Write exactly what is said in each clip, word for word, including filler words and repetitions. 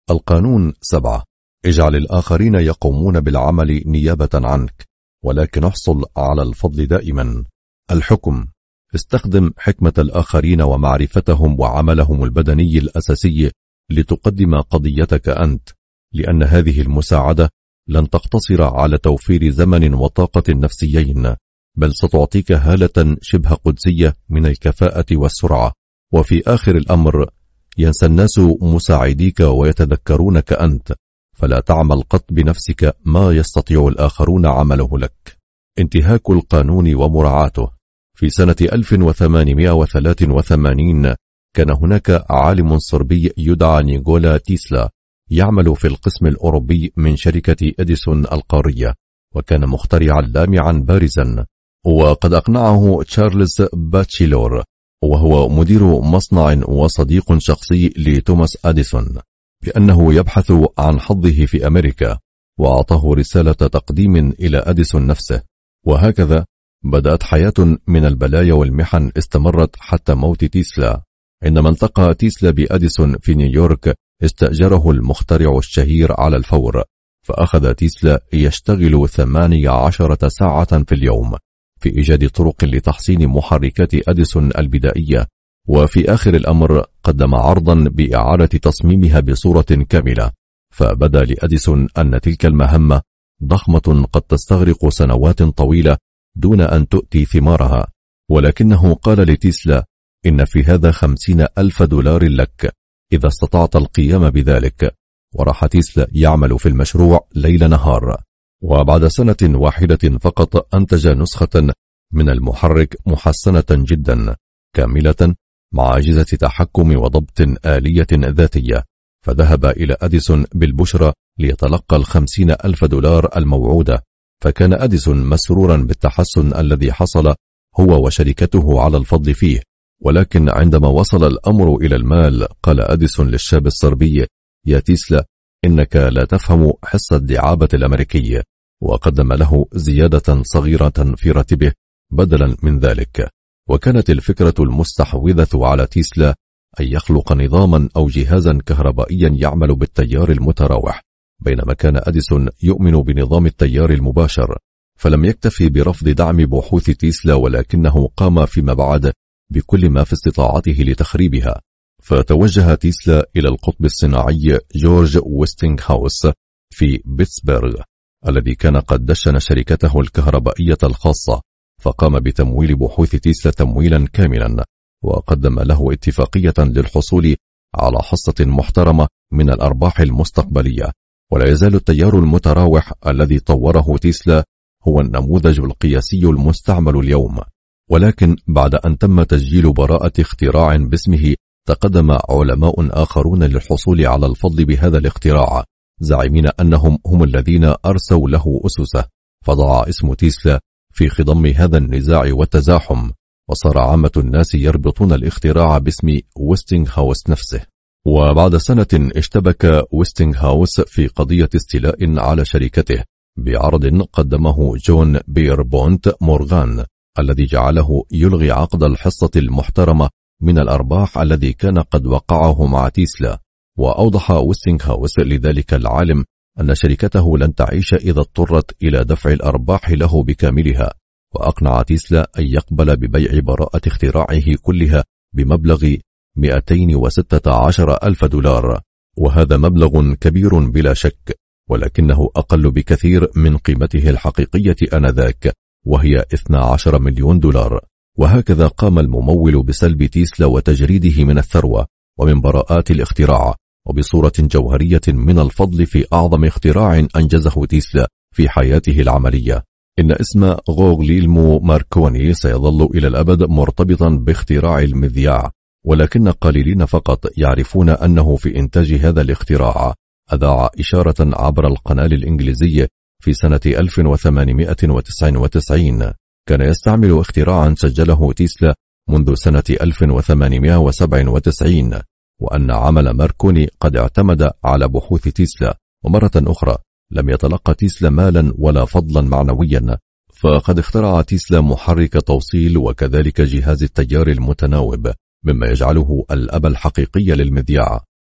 القانون سبعة: اجعل الآخرين يقومون بالعمل نيابة عنك، ولكن احصل على الفضل دائما. الحكم: استخدم حكمة الآخرين ومعرفتهم وعملهم البدني الأساسي لتقدم قضيتك أنت، لأن هذه المساعدة لن تقتصر على توفير زمن وطاقة نفسيين، بل ستعطيك هالة شبه قدسية من الكفاءة والسرعة. وفي آخر الأمر ينسى الناس مساعديك ويتذكرونك أنت، فلا تعمل قط بنفسك ما يستطيع الآخرون عمله لك. انتهاك القانون ومراعاته. في سنة ألف وثمانمائة وثلاثة وثمانين كان هناك عالم صربي يدعى نيكولا تيسلا يعمل في القسم الأوروبي من شركة إديسون القارية، وكان مخترعا لامعا بارزا، وقد أقنعه تشارلز باتشيلور وهو مدير مصنع وصديق شخصي لتوماس أديسون بأنه يبحث عن حظه في أمريكا، وأعطاه رسالة تقديم إلى أديسون نفسه. وهكذا بدأت حياة من البلايا والمحن استمرت حتى موت تيسلا. عندما التقى تيسلا بأديسون في نيويورك استأجره المخترع الشهير على الفور، فأخذ تيسلا يشتغل ثمانية عشرة ساعة في اليوم في إيجاد طرق لتحسين محركات أديسون البدائية، وفي آخر الأمر قدم عرضا بإعادة تصميمها بصورة كاملة. فبدا لأديسون أن تلك المهمة ضخمة قد تستغرق سنوات طويلة دون أن تؤتي ثمارها، ولكنه قال لتيسلا: إن في هذا خمسين ألف دولار لك إذا استطعت القيام بذلك. وراح تيسلا يعمل في المشروع ليل نهار، وبعد سنة واحدة فقط أنتج نسخة من المحرك محسنة جدا كاملة مع أجهزة تحكم وضبط آلية ذاتية، فذهب إلى أديسون بالبشرى ليتلقى الخمسين ألف دولار الموعودة. فكان أديسون مسرورا بالتحسن الذي حصل هو وشركته على الفضل فيه، ولكن عندما وصل الأمر إلى المال قال أديسون للشاب الصربي: يا تيسلا، إنك لا تفهم حس الدعابة الأمريكي، وقدم له زيادة صغيرة في راتبه بدلا من ذلك. وكانت الفكرة المستحوذة على تيسلا أن يخلق نظاما أو جهازا كهربائيا يعمل بالتيار المتراوح، بينما كان أديسون يؤمن بنظام التيار المباشر. فلم يكتفي برفض دعم بحوث تيسلا، ولكنه قام فيما بعد بكل ما في استطاعته لتخريبها. فتوجه تيسلا إلى القطب الصناعي جورج ويستنغهاوس في بيتسبرغ الذي كان قد دشن شركته الكهربائية الخاصة، فقام بتمويل بحوث تيسلا تمويلا كاملا، وقدم له اتفاقية للحصول على حصة محترمة من الأرباح المستقبلية. ولا يزال التيار المتراوح الذي طوره تيسلا هو النموذج القياسي المستعمل اليوم. ولكن بعد أن تم تسجيل براءة اختراع باسمه، تقدم علماء آخرون للحصول على الفضل بهذا الاختراع، زاعمين أنهم هم الذين أرسوا له أسسه، فضع اسم تيسلا في خضم هذا النزاع والتزاحم، وصار عامة الناس يربطون الاختراع باسم ويستنغهاوس نفسه. وبعد سنة اشتبك ويستنغهاوس في قضية استيلاء على شركته بعرض قدمه جون بيربونت مورغان، الذي جعله يلغي عقد الحصة المحترمة من الأرباح الذي كان قد وقعه مع تيسلا. وأوضح ويستنغهاوس لذلك العالم أن شركته لن تعيش إذا اضطرت إلى دفع الأرباح له بكاملها، وأقنع تيسلا أن يقبل ببيع براءة اختراعه كلها بمبلغ مئتين وستة عشر ألف دولار، وهذا مبلغ كبير بلا شك، ولكنه أقل بكثير من قيمته الحقيقية آنذاك، وهي اثني عشر مليون دولار. وهكذا قام الممول بسلب تيسلا وتجريده من الثروة ومن براءات الاختراع، وبصورة جوهرية من الفضل في أعظم اختراع أنجزه تيسلا في حياته العملية. إن اسم غوغليلمو ماركوني سيظل إلى الأبد مرتبطا باختراع المذياع، ولكن قليلين فقط يعرفون أنه في إنتاج هذا الاختراع أذاع إشارة عبر القناة الإنجليزي في سنة ألف وثمانمائة وتسعة وتسعين. كان يستعمل اختراعا سجله تيسلا منذ سنة ألف وثمانمائة وسبعة وتسعين، وأن عمل ماركوني قد اعتمد على بحوث تيسلا. ومرة أخرى لم يتلقى تيسلا مالا ولا فضلا معنويا، فقد اخترع تيسلا محرك توصيل وكذلك جهاز التيار المتناوب، مما يجعله الأب الحقيقي للمذياع.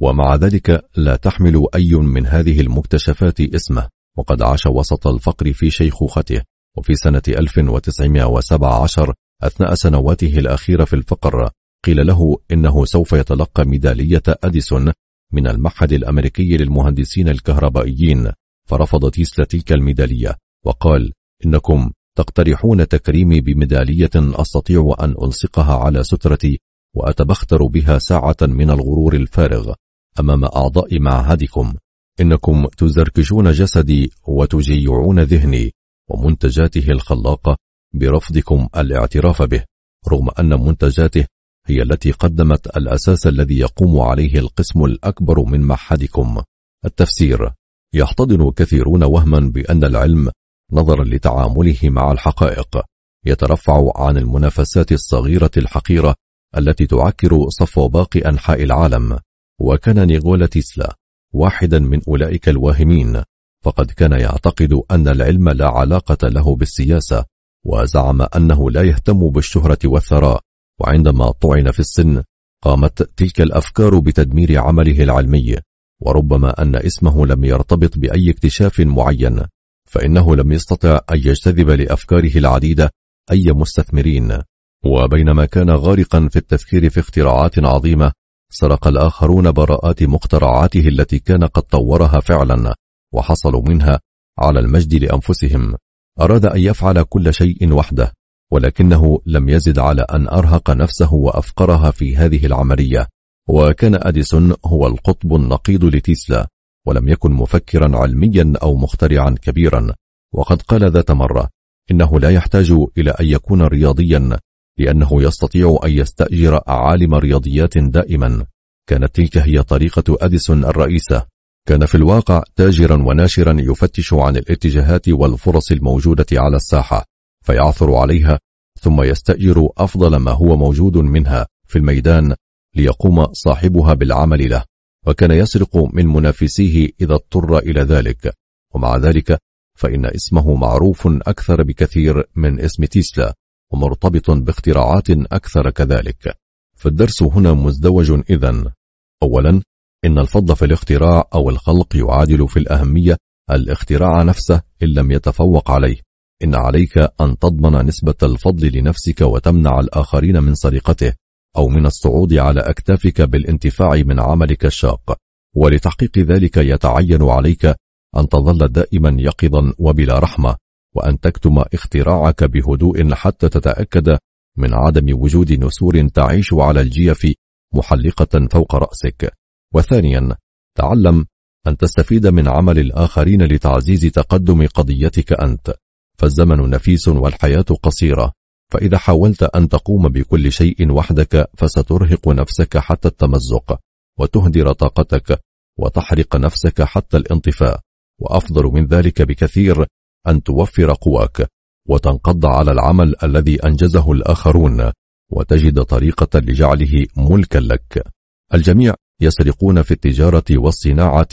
ومع ذلك لا تحمل أي من هذه المكتشفات اسمه، وقد عاش وسط الفقر في شيخوخته. وفي سنة ألف وتسعمائة وسبعة عشر أثناء سنواته الأخيرة في الفقر قيل له إنه سوف يتلقى ميدالية أديسون من المعهد الأمريكي للمهندسين الكهربائيين، فرفض تيسلا تلك الميدالية وقال: إنكم تقترحون تكريمي بميدالية أستطيع أن ألصقها على سترتي وأتبختر بها ساعة من الغرور الفارغ أمام أعضاء معهدكم. إنكم تزركشون جسدي وتجيعون ذهني ومنتجاته الخلاقة برفضكم الاعتراف به، رغم أن منتجاته هي التي قدمت الأساس الذي يقوم عليه القسم الأكبر من معهدكم. التفسير: يحتضن كثيرون وهما بأن العلم نظرا لتعامله مع الحقائق يترفع عن المنافسات الصغيرة الحقيرة التي تعكر صفو باقي أنحاء العالم. وكان نيكولا تيسلا واحدا من أولئك الواهمين، فقد كان يعتقد أن العلم لا علاقة له بالسياسة، وزعم أنه لا يهتم بالشهرة والثراء. وعندما طعن في السن قامت تلك الأفكار بتدمير عمله العلمي، وربما أن اسمه لم يرتبط بأي اكتشاف معين، فإنه لم يستطع أن يجتذب لأفكاره العديدة أي مستثمرين. وبينما كان غارقا في التفكير في اختراعات عظيمة، سرق الآخرون براءات مخترعاته التي كان قد طورها فعلا وحصلوا منها على المجد لأنفسهم. أراد أن يفعل كل شيء وحده، ولكنه لم يزد على أن أرهق نفسه وأفقرها في هذه العملية. وكان أديسون هو القطب النقيض لتيسلا، ولم يكن مفكرا علميا أو مخترعا كبيرا. وقد قال ذات مرة إنه لا يحتاج إلى أن يكون رياضيا، لأنه يستطيع أن يستأجر عالم رياضيات دائما. كانت تلك هي طريقة أديسون الرئيسة. كان في الواقع تاجرا وناشرا يفتش عن الاتجاهات والفرص الموجودة على الساحة فيعثر عليها، ثم يستأجر أفضل ما هو موجود منها في الميدان ليقوم صاحبها بالعمل له، وكان يسرق من منافسيه إذا اضطر إلى ذلك. ومع ذلك فإن اسمه معروف أكثر بكثير من اسم تيسلا، ومرتبط باختراعات أكثر كذلك. فالدرس هنا مزدوج إذن. أولا، إن الفضل في الاختراع أو الخلق يعادل في الأهمية الاختراع نفسه إن لم يتفوق عليه. إن عليك أن تضمن نسبة الفضل لنفسك وتمنع الآخرين من سرقته أو من الصعود على أكتافك بالانتفاع من عملك الشاق. ولتحقيق ذلك يتعين عليك أن تظل دائما يقظا وبلا رحمة، وأن تكتم اختراعك بهدوء حتى تتأكد من عدم وجود نسور تعيش على الجيف محلقة فوق رأسك. وثانيا، تعلم أن تستفيد من عمل الآخرين لتعزيز تقدم قضيتك أنت، فالزمن نفيس والحياة قصيرة، فإذا حاولت أن تقوم بكل شيء وحدك فسترهق نفسك حتى التمزق، وتهدر طاقتك، وتحرق نفسك حتى الانطفاء. وأفضل من ذلك بكثير أن توفر قواك وتنقض على العمل الذي أنجزه الآخرون، وتجد طريقة لجعله ملكا لك. الجميع يسرقون في التجارة والصناعة،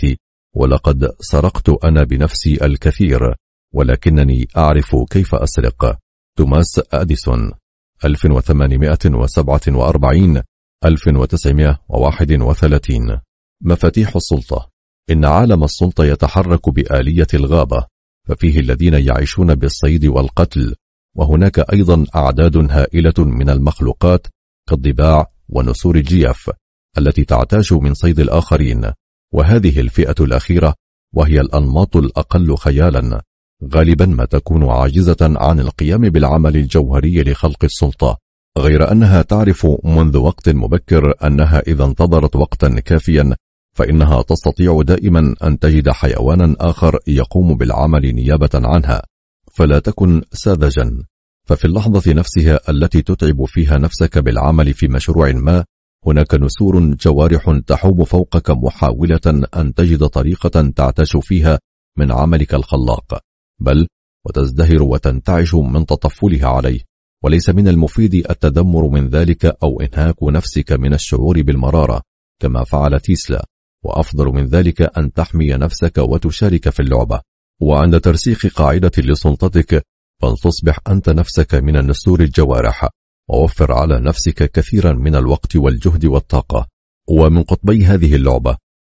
ولقد سرقت أنا بنفسي الكثير، ولكنني أعرف كيف أسرق. توماس أديسون، ألف وثمانمائة وسبعة وأربعين ألف وتسعمائة وواحد وثلاثين. مفاتيح السلطة. إن عالم السلطة يتحرك بآلية الغابة، ففيه الذين يعيشون بالصيد والقتل، وهناك أيضا أعداد هائلة من المخلوقات كالضباع ونسور الجيف التي تعتاش من صيد الآخرين. وهذه الفئة الأخيرة وهي الأنماط الأقل خيالا غالبا ما تكون عاجزة عن القيام بالعمل الجوهري لخلق السلطة، غير أنها تعرف منذ وقت مبكر أنها إذا انتظرت وقتا كافيا فإنها تستطيع دائما أن تجد حيوانا آخر يقوم بالعمل نيابة عنها. فلا تكن ساذجا، ففي اللحظة نفسها التي تتعب فيها نفسك بالعمل في مشروع ما، هناك نسور جوارح تحوم فوقك محاولة أن تجد طريقة تعتاش فيها من عملك الخلاق، بل وتزدهر وتنتعش من تطفلها عليه. وليس من المفيد التدمر من ذلك أو إنهاك نفسك من الشعور بالمرارة كما فعل تيسلا، وأفضل من ذلك أن تحمي نفسك وتشارك في اللعبة. وعند ترسيخ قاعدة لسلطتك فلتصبح أنت نفسك من النسور الجوارح، ووفر على نفسك كثيرا من الوقت والجهد والطاقة. ومن قطبي هذه اللعبة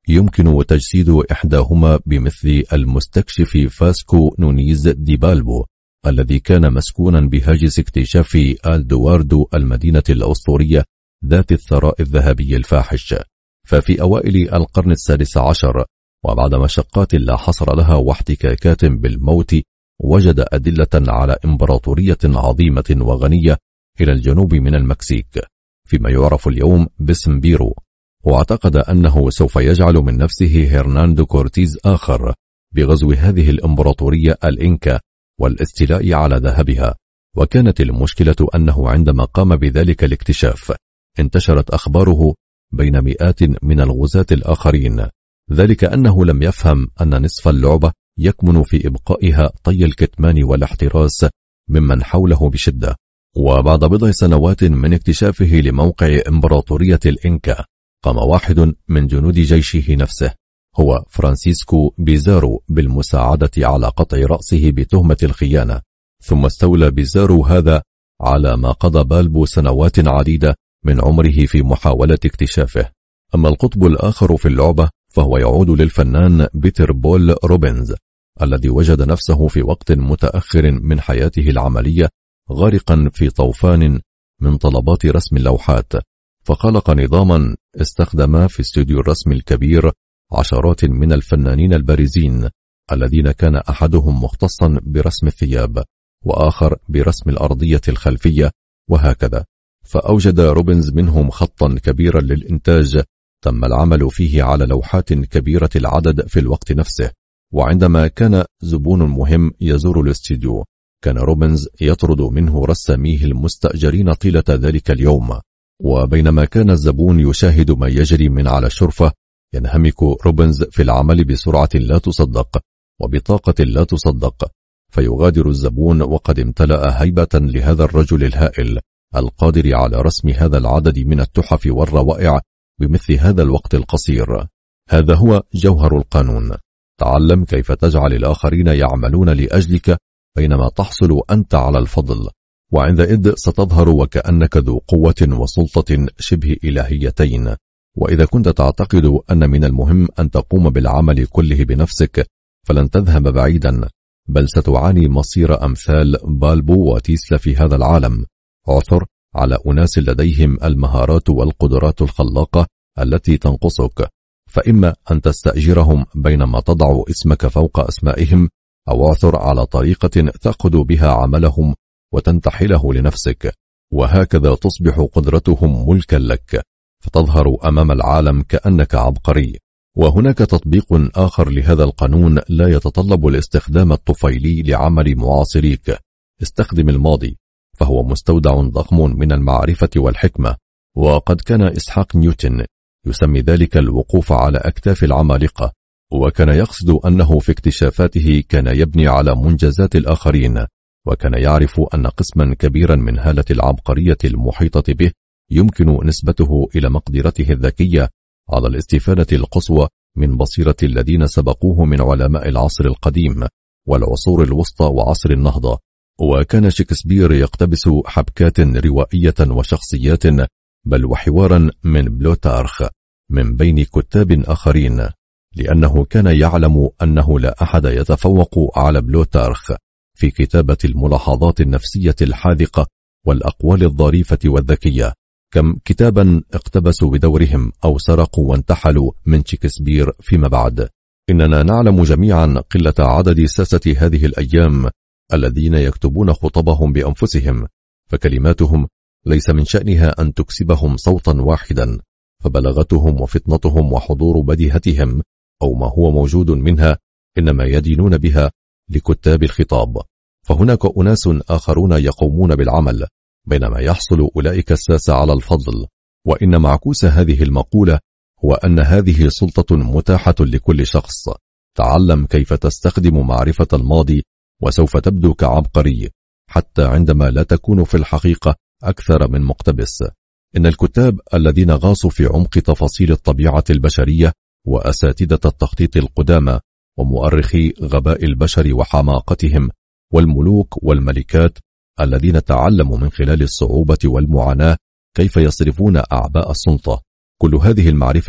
يمكن تجسيد إحداهما بمثل المستكشف فاسكو نونيز دي بالبو الذي كان مسكونا بهاجس اكتشاف آلدواردو المدينة الأسطورية ذات الثراء الذهبي الفاحش. ففي أوائل القرن السادس عشر وبعد مشقات لا حصر لها واحتكاكات بالموت، وجد أدلة على إمبراطورية عظيمة وغنية إلى الجنوب من المكسيك فيما يعرف اليوم باسم بيرو، واعتقد أنه سوف يجعل من نفسه هرناندو كورتيز آخر بغزو هذه الإمبراطورية الإنكا والاستيلاء على ذهبها. وكانت المشكلة أنه عندما قام بذلك الاكتشاف انتشرت أخباره بين مئات من الغزاة الآخرين، ذلك أنه لم يفهم أن نصف اللعبة يكمن في إبقائها طي الكتمان والاحتراس ممن حوله بشدة. وبعد بضع سنوات من اكتشافه لموقع إمبراطورية الإنكا، قام واحد من جنود جيشه نفسه هو فرانسيسكو بيزارو بالمساعدة على قطع رأسه بتهمة الخيانة، ثم استولى بيزارو هذا على ما قضى بالبو سنوات عديدة من عمره في محاولة اكتشافه. أما القطب الآخر في اللعبة فهو يعود للفنان بيتر بول روبنز الذي وجد نفسه في وقت متأخر من حياته العملية غارقا في طوفان من طلبات رسم اللوحات، فخلق نظاما استخدم في استوديو الرسم الكبير عشرات من الفنانين البارزين الذين كان أحدهم مختصا برسم الثياب وآخر برسم الأرضية الخلفية وهكذا. فأوجد روبنز منهم خطا كبيرا للإنتاج تم العمل فيه على لوحات كبيرة العدد في الوقت نفسه. وعندما كان زبون مهم يزور الاستوديو كان روبنز يطرد منه رساميه المستأجرين طيلة ذلك اليوم، وبينما كان الزبون يشاهد ما يجري من على الشرفة ينهمك روبنز في العمل بسرعة لا تصدق وبطاقة لا تصدق، فيغادر الزبون وقد امتلأ هيبة لهذا الرجل الهائل القادر على رسم هذا العدد من التحف والروائع بمثل هذا الوقت القصير. هذا هو جوهر القانون. تعلم كيف تجعل الآخرين يعملون لأجلك بينما تحصل أنت على الفضل، وعندئذ ستظهر وكأنك ذو قوة وسلطة شبه إلهيتين. وإذا كنت تعتقد أن من المهم أن تقوم بالعمل كله بنفسك فلن تذهب بعيدا، بل ستعاني مصير أمثال بالبو وتيسلا في هذا العالم. عثر على أناس لديهم المهارات والقدرات الخلاقة التي تنقصك، فإما أن تستأجرهم بينما تضع اسمك فوق أسمائهم، أو اعثر على طريقة تأخذ بها عملهم وتنتحله لنفسك، وهكذا تصبح قدرتهم ملكا لك، فتظهر أمام العالم كأنك عبقري. وهناك تطبيق آخر لهذا القانون لا يتطلب الاستخدام الطفيلي لعمل معاصريك. استخدم الماضي، فهو مستودع ضخم من المعرفة والحكمة، وقد كان إسحاق نيوتن يسمي ذلك الوقوف على أكتاف العمالقة، وكان يقصد أنه في اكتشافاته كان يبني على منجزات الآخرين، وكان يعرف أن قسما كبيرا من هالة العبقرية المحيطة به يمكن نسبته إلى مقدرته الذكية على الاستفادة القصوى من بصيرة الذين سبقوه من علماء العصر القديم والعصور الوسطى وعصر النهضة. وكان شكسبير يقتبس حبكات روائية وشخصيات بل وحوارا من بلوتارخ من بين كتاب آخرين، لأنه كان يعلم أنه لا أحد يتفوق على بلوتارخ في كتابة الملاحظات النفسية الحاذقة والأقوال الظريفة والذكية. كم كتابا اقتبسوا بدورهم أو سرقوا وانتحلوا من شكسبير فيما بعد. إننا نعلم جميعا قلة عدد ساسة هذه الأيام الذين يكتبون خطبهم بأنفسهم، فكلماتهم ليس من شأنها أن تكسبهم صوتا واحدا، فبلغتهم وفطنتهم وحضور بديهتهم أو ما هو موجود منها إنما يدينون بها لكتاب الخطاب. فهناك أناس آخرون يقومون بالعمل بينما يحصل أولئك الساسة على الفضل. وإن معكوس هذه المقولة هو أن هذه سلطة متاحة لكل شخص. تعلم كيف تستخدم معرفة الماضي وسوف تبدو كعبقري حتى عندما لا تكون في الحقيقة أكثر من مقتبس. إن الكتاب الذين غاصوا في عمق تفاصيل الطبيعة البشرية وأساتذة التخطيط القدامى ومؤرخي غباء البشر وحماقتهم والملوك والملكات الذين تعلموا من خلال الصعوبة والمعاناة كيف يصرفون أعباء السلطة، كل هذه المعرفة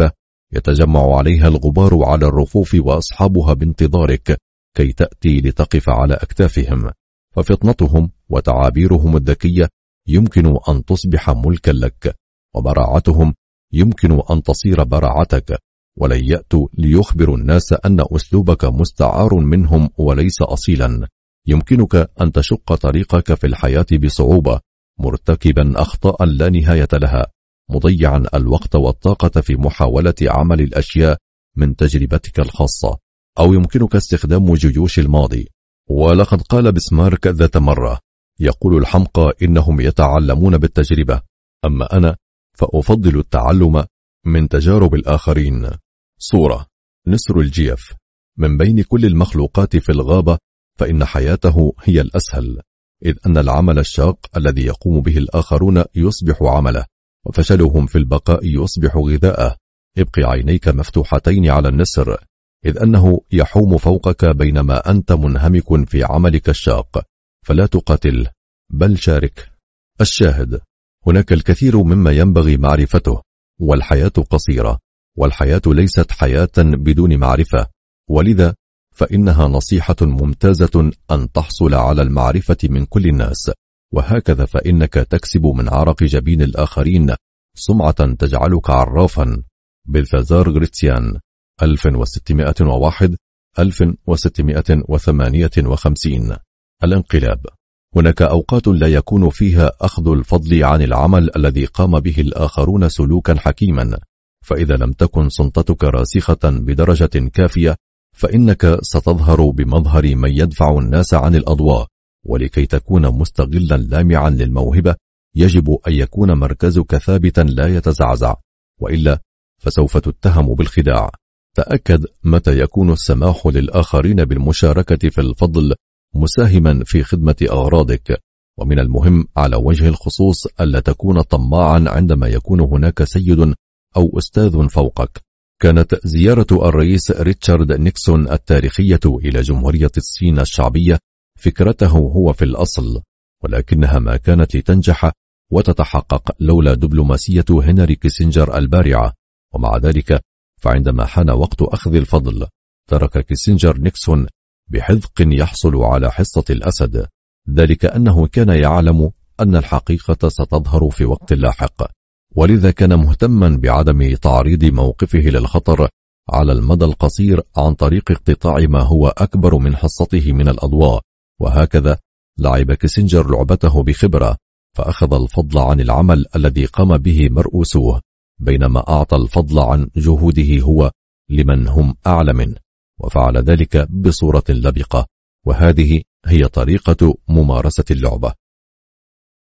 يتجمع عليها الغبار على الرفوف وأصحابها بانتظارك كي تأتي لتقف على أكتافهم، ففطنتهم وتعابيرهم الذكية يمكن أن تصبح ملكا لك، وبراعتهم يمكن أن تصير براعتك، ولن يأتوا ليخبروا الناس أن أسلوبك مستعار منهم وليس أصيلا. يمكنك أن تشق طريقك في الحياة بصعوبة، مرتكبا أخطاء لا نهاية لها، مضيعا الوقت والطاقة في محاولة عمل الأشياء من تجربتك الخاصة، أو يمكنك استخدام جيوش الماضي. ولقد قال بسمارك ذات مرة: يقول الحمقى إنهم يتعلمون بالتجربة، أما أنا فأفضل التعلم من تجارب الآخرين. صورة: نسر الجيف. من بين كل المخلوقات في الغابة فإن حياته هي الأسهل، إذ أن العمل الشاق الذي يقوم به الآخرون يصبح عمله، وفشلهم في البقاء يصبح غذاءه. ابق عينيك مفتوحتين على النسر، إذ أنه يحوم فوقك بينما أنت منهمك في عملك الشاق، فلا تقاتل بل شارك. الشاهد: هناك الكثير مما ينبغي معرفته، والحياة قصيرة، والحياة ليست حياة بدون معرفة، ولذا فإنها نصيحة ممتازة أن تحصل على المعرفة من كل الناس، وهكذا فإنك تكسب من عرق جبين الآخرين سمعة تجعلك عرافا. بلثازار غريتسيان ألف وستمائة وواحد ألف وستمائة وثمانية وخمسين. الانقلاب. هناك أوقات لا يكون فيها أخذ الفضل عن العمل الذي قام به الآخرون سلوكا حكيما، فإذا لم تكن سلطتك راسخة بدرجة كافية فإنك ستظهر بمظهر من يدفع الناس عن الأضواء، ولكي تكون مستغلا لامعا للموهبة يجب أن يكون مركزك ثابتا لا يتزعزع، وإلا فسوف تتهم بالخداع. تأكد متى يكون السماح للآخرين بالمشاركة في الفضل مساهما في خدمة أغراضك، ومن المهم على وجه الخصوص ألا تكون طماعا عندما يكون هناك سيد أو أستاذ فوقك. كانت زيارة الرئيس ريتشارد نيكسون التاريخية إلى جمهورية الصين الشعبية فكرته هو في الأصل، ولكنها ما كانت لتنجح وتتحقق لولا دبلوماسية هنري كيسنجر البارعة. ومع ذلك فعندما حان وقت أخذ الفضل ترك كيسنجر نيكسون بحذق يحصل على حصة الأسد، ذلك أنه كان يعلم أن الحقيقة ستظهر في وقت لاحق، ولذا كان مهتما بعدم تعريض موقفه للخطر على المدى القصير عن طريق اقتطاع ما هو أكبر من حصته من الأضواء. وهكذا لعب كيسنجر لعبته بخبرة، فأخذ الفضل عن العمل الذي قام به مرؤوسوه، بينما أعطى الفضل عن جهوده هو لمن هم أعلى منه، وفعل ذلك بصورة لبقة. وهذه هي طريقة ممارسة اللعبة.